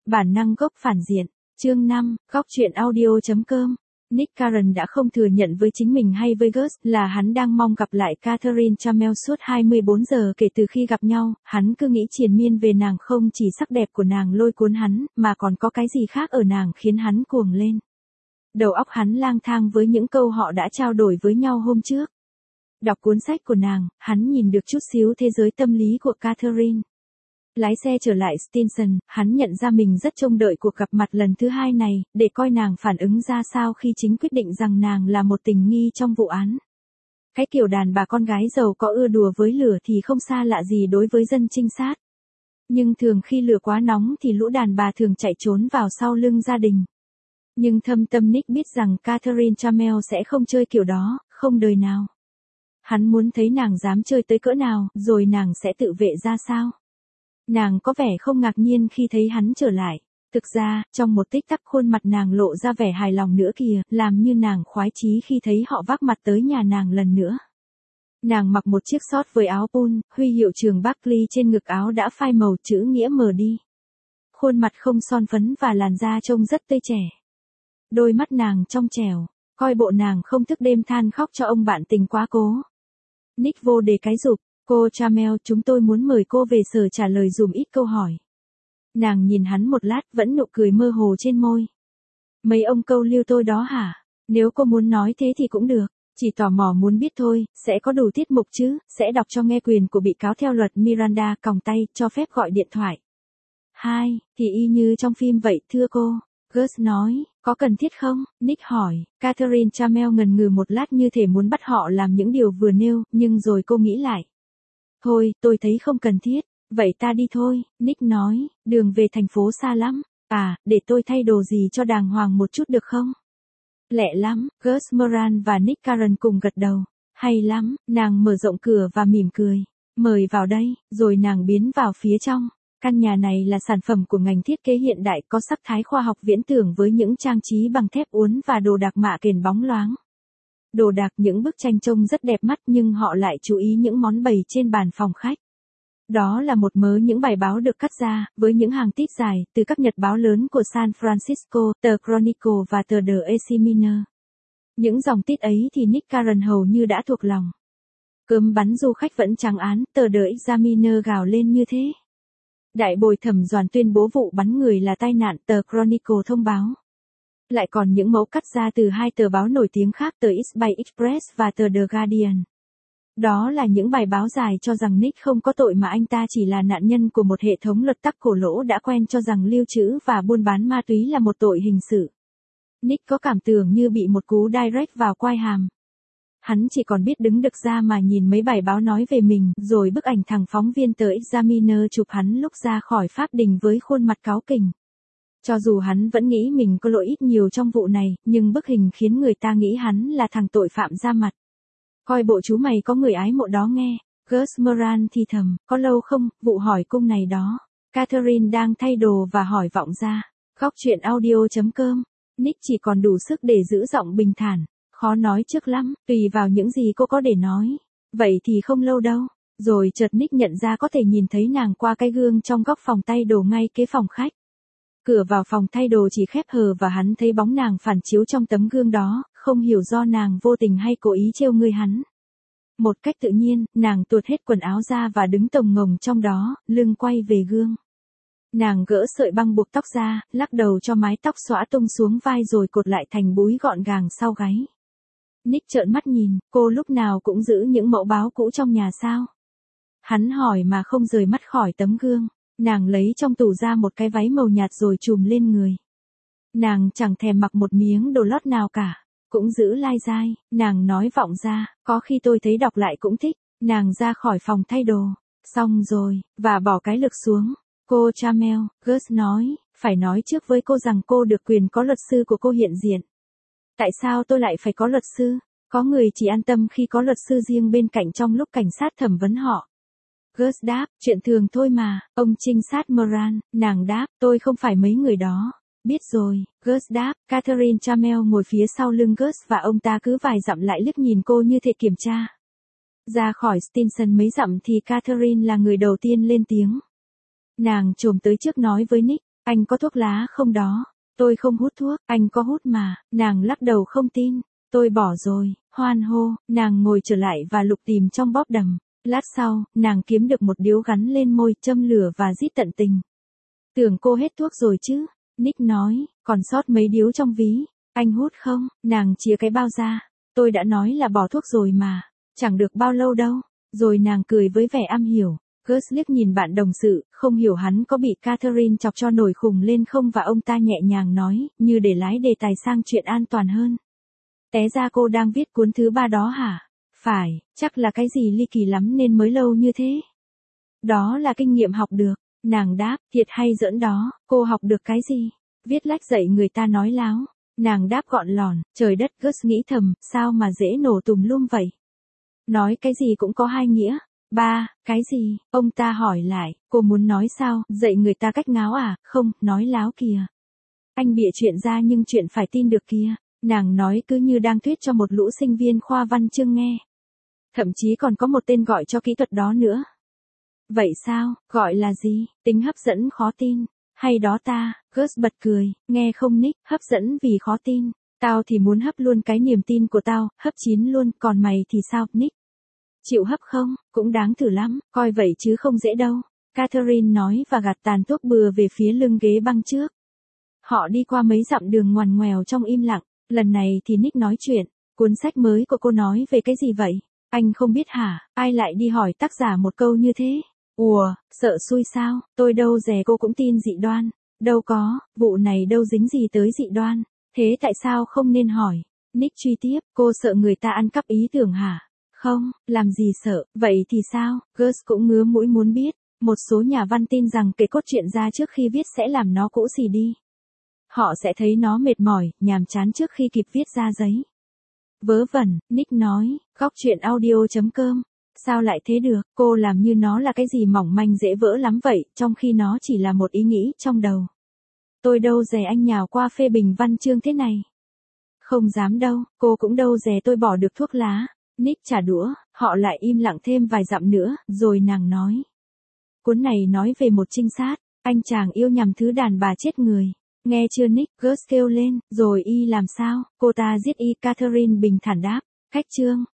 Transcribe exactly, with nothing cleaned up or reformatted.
Bản năng gốc phản diện. Chương năm, góc truyện audio.com. Nick Karen đã không thừa nhận với chính mình hay với Gus là hắn đang mong gặp lại Catherine Chamel suốt hai mươi bốn giờ kể từ khi gặp nhau, hắn cứ nghĩ triền miên về nàng, không chỉ sắc đẹp của nàng lôi cuốn hắn, mà còn có cái gì khác ở nàng khiến hắn cuồng lên. Đầu óc hắn lang thang với những câu họ đã trao đổi với nhau hôm trước. Đọc cuốn sách của nàng, hắn nhìn được chút xíu thế giới tâm lý của Catherine. Lái xe trở lại Stinson, hắn nhận ra mình rất trông đợi cuộc gặp mặt lần thứ hai này, để coi nàng phản ứng ra sao khi chính quyết định rằng nàng là một tình nghi trong vụ án. Cái kiểu đàn bà con gái giàu có ưa đùa với lửa thì không xa lạ gì đối với dân trinh sát. Nhưng thường khi lửa quá nóng thì lũ đàn bà thường chạy trốn vào sau lưng gia đình. Nhưng thâm tâm Nick biết rằng Catherine Chamel sẽ không chơi kiểu đó, không đời nào. Hắn muốn thấy nàng dám chơi tới cỡ nào, rồi nàng sẽ tự vệ ra sao. Nàng có vẻ không ngạc nhiên khi thấy hắn trở lại. Thực ra, trong một tích tắc khuôn mặt nàng lộ ra vẻ hài lòng nữa kìa, làm như nàng khoái chí khi thấy họ vác mặt tới nhà nàng lần nữa. Nàng mặc một chiếc short với áo pun, huy hiệu trường Barclay trên ngực áo đã phai màu chữ nghĩa mờ đi. Khuôn mặt không son phấn và làn da trông rất tươi trẻ. Đôi mắt nàng trong trẻo, coi bộ nàng không thức đêm than khóc cho ông bạn tình quá cố. Nick vô đề cái giục. Cô Chamel, chúng tôi muốn mời cô về sở trả lời dùm ít câu hỏi. Nàng nhìn hắn một lát, vẫn nụ cười mơ hồ trên môi. Mấy ông câu lưu tôi đó hả? Nếu cô muốn nói thế thì cũng được. Chỉ tò mò muốn biết thôi, sẽ có đủ tiết mục chứ, sẽ đọc cho nghe quyền của bị cáo theo luật Miranda, còng tay, cho phép gọi điện thoại. Hai, thì y như trong phim vậy, thưa cô. Gus nói, có cần thiết không? Nick hỏi. Catherine Chamel ngần ngừ một lát như thể muốn bắt họ làm những điều vừa nêu, nhưng rồi cô nghĩ lại. Thôi, tôi thấy không cần thiết. Vậy ta đi thôi, Nick nói, đường về thành phố xa lắm. À, để tôi thay đồ gì cho đàng hoàng một chút được không? Lẹ lắm, Gus Moran và Nick Karen cùng gật đầu. Hay lắm, nàng mở rộng cửa và mỉm cười. Mời vào đây, rồi nàng biến vào phía trong. Căn nhà này là sản phẩm của ngành thiết kế hiện đại, có sắc thái khoa học viễn tưởng với những trang trí bằng thép uốn và đồ đạc mạ kền bóng loáng. Đồ đạc, những bức tranh trông rất đẹp mắt nhưng họ lại chú ý những món bày trên bàn phòng khách. Đó là một mớ những bài báo được cắt ra, với những hàng tít dài, từ các nhật báo lớn của San Francisco, tờ Chronicle và tờ The Examiner. Những dòng tít ấy thì Nick Karen hầu như đã thuộc lòng. Cơm bắn du khách vẫn trắng án, tờ The Examiner gào lên như thế. Đại bồi thẩm doàn tuyên bố vụ bắn người là tai nạn, tờ Chronicle thông báo. Lại còn những mẫu cắt ra từ hai tờ báo nổi tiếng khác, tờ East Bay Express và tờ The Guardian. Đó là những bài báo dài cho rằng Nick không có tội mà anh ta chỉ là nạn nhân của một hệ thống luật tắc cổ lỗ đã quen cho rằng lưu trữ và buôn bán ma túy là một tội hình sự. Nick có cảm tưởng như bị một cú direct vào quai hàm. Hắn chỉ còn biết đứng đực ra mà nhìn mấy bài báo nói về mình, rồi bức ảnh thằng phóng viên tờ Examiner chụp hắn lúc ra khỏi pháp đình với khuôn mặt cáu kỉnh. Cho dù hắn vẫn nghĩ mình có lỗi ít nhiều trong vụ này, nhưng bức hình khiến người ta nghĩ hắn là thằng tội phạm ra mặt. Coi bộ chú mày có người ái mộ đó nghe. Gus Moran thì thầm, có lâu không, vụ hỏi cung này đó. Catherine đang thay đồ và hỏi vọng ra. Góc truyện audio.com. Nick chỉ còn đủ sức để giữ giọng bình thản. Khó nói trước lắm, tùy vào những gì cô có để nói. Vậy thì không lâu đâu. Rồi chợt Nick nhận ra có thể nhìn thấy nàng qua cái gương trong góc phòng thay đồ ngay kế phòng khách. Cửa vào phòng thay đồ chỉ khép hờ và hắn thấy bóng nàng phản chiếu trong tấm gương đó, không hiểu do nàng vô tình hay cố ý trêu ngươi hắn. Một cách tự nhiên, nàng tuột hết quần áo ra và đứng tồng ngồng trong đó, lưng quay về gương. Nàng gỡ sợi băng buộc tóc ra, lắc đầu cho mái tóc xõa tung xuống vai rồi cột lại thành búi gọn gàng sau gáy. Nick trợn mắt nhìn, cô lúc nào cũng giữ những mẫu báo cũ trong nhà sao? Hắn hỏi mà không rời mắt khỏi tấm gương. Nàng lấy trong tủ ra một cái váy màu nhạt rồi trùm lên người. Nàng chẳng thèm mặc một miếng đồ lót nào cả. Cũng giữ lai dai, nàng nói vọng ra, có khi tôi thấy đọc lại cũng thích. Nàng ra khỏi phòng thay đồ. Xong rồi, và bỏ cái lược xuống. Cô Chamel, Gus nói, phải nói trước với cô rằng cô được quyền có luật sư của cô hiện diện. Tại sao tôi lại phải có luật sư? Có người chỉ an tâm khi có luật sư riêng bên cạnh trong lúc cảnh sát thẩm vấn họ. Gus đáp, chuyện thường thôi mà, ông trinh sát Moran. Nàng đáp, tôi không phải mấy người đó. Biết rồi, Gus đáp. Catherine Chamel ngồi phía sau lưng Gus và ông ta cứ vài dặm lại liếc nhìn cô như thể kiểm tra. Ra khỏi Stinson mấy dặm thì Catherine là người đầu tiên lên tiếng. Nàng chồm tới trước nói với Nick, Anh có thuốc lá không đó? Tôi không hút thuốc, anh có hút mà, nàng lắc đầu không tin. Tôi bỏ rồi, hoan hô, nàng ngồi trở lại và lục tìm trong bóp đầm. Lát sau, nàng kiếm được một điếu gắn lên môi, châm lửa và rít tận tình. Tưởng cô hết thuốc rồi chứ? Nick nói, còn sót mấy điếu trong ví. Anh hút không? Nàng chìa cái bao ra. Tôi đã nói là bỏ thuốc rồi mà. Chẳng được bao lâu đâu. Rồi nàng cười với vẻ am hiểu. Gus liếc nhìn bạn đồng sự, không hiểu hắn có bị Catherine chọc cho nổi khùng lên không, và ông ta nhẹ nhàng nói, như để lái đề tài sang chuyện an toàn hơn. Té ra cô đang viết cuốn thứ ba đó hả? Phải, chắc là cái gì ly kỳ lắm nên mới lâu như thế. Đó là kinh nghiệm học được. Nàng đáp, thiệt hay giỡn đó, cô học được cái gì? Viết lách dạy người ta nói láo. Nàng đáp gọn lòn, trời đất. Gus nghĩ thầm, sao mà dễ nổ tùm lum vậy? Nói cái gì cũng có hai nghĩa. Ba, cái gì? Ông ta hỏi lại, cô muốn nói sao, dạy người ta cách ngáo à? Không, nói láo kìa. Anh bịa chuyện ra nhưng chuyện phải tin được kìa. Nàng nói cứ như đang thuyết cho một lũ sinh viên khoa văn chương nghe. Thậm chí còn có một tên gọi cho kỹ thuật đó nữa. Vậy sao, gọi là gì? Tính hấp dẫn khó tin. Hay đó ta, Gus bật cười, nghe không Nick, hấp dẫn vì khó tin. Tao thì muốn hấp luôn cái niềm tin của tao, hấp chín luôn, còn mày thì sao, Nick? Chịu hấp không? Cũng đáng thử lắm, coi vậy chứ không dễ đâu. Catherine nói và gạt tàn thuốc bừa về phía lưng ghế băng trước. Họ đi qua mấy dặm đường ngoằn ngoèo trong im lặng. Lần này thì Nick nói chuyện. Cuốn sách mới của cô nói về cái gì vậy? Anh không biết hả? Ai lại đi hỏi tác giả một câu như thế? Ùa, sợ xui sao? Tôi đâu dè cô cũng tin dị đoan. Đâu có, vụ này đâu dính gì tới dị đoan. Thế tại sao không nên hỏi? Nick truy tiếp, cô sợ người ta ăn cắp ý tưởng hả? Không, làm gì sợ, vậy thì sao? Gus cũng ngứa mũi muốn biết. Một số nhà văn tin rằng kể cốt truyện ra trước khi viết sẽ làm nó cũ xì đi. Họ sẽ thấy nó mệt mỏi, nhàm chán trước khi kịp viết ra giấy. Vớ vẩn, Nick nói, góc chuyện audio chấm com. Sao lại thế được, cô làm như nó là cái gì mỏng manh dễ vỡ lắm vậy, trong khi nó chỉ là một ý nghĩ trong đầu. Tôi đâu dè anh nhào qua phê bình văn chương thế này. Không dám đâu, cô cũng đâu dè tôi bỏ được thuốc lá. Nick trả đũa, họ lại im lặng thêm vài dặm nữa, rồi nàng nói. Cuốn này nói về một trinh sát, anh chàng yêu nhầm thứ đàn bà chết người. Nghe chưa Nick? Gus kêu lên, rồi y làm sao? Cô ta giết y, Catherine bình thản đáp. Khách chương.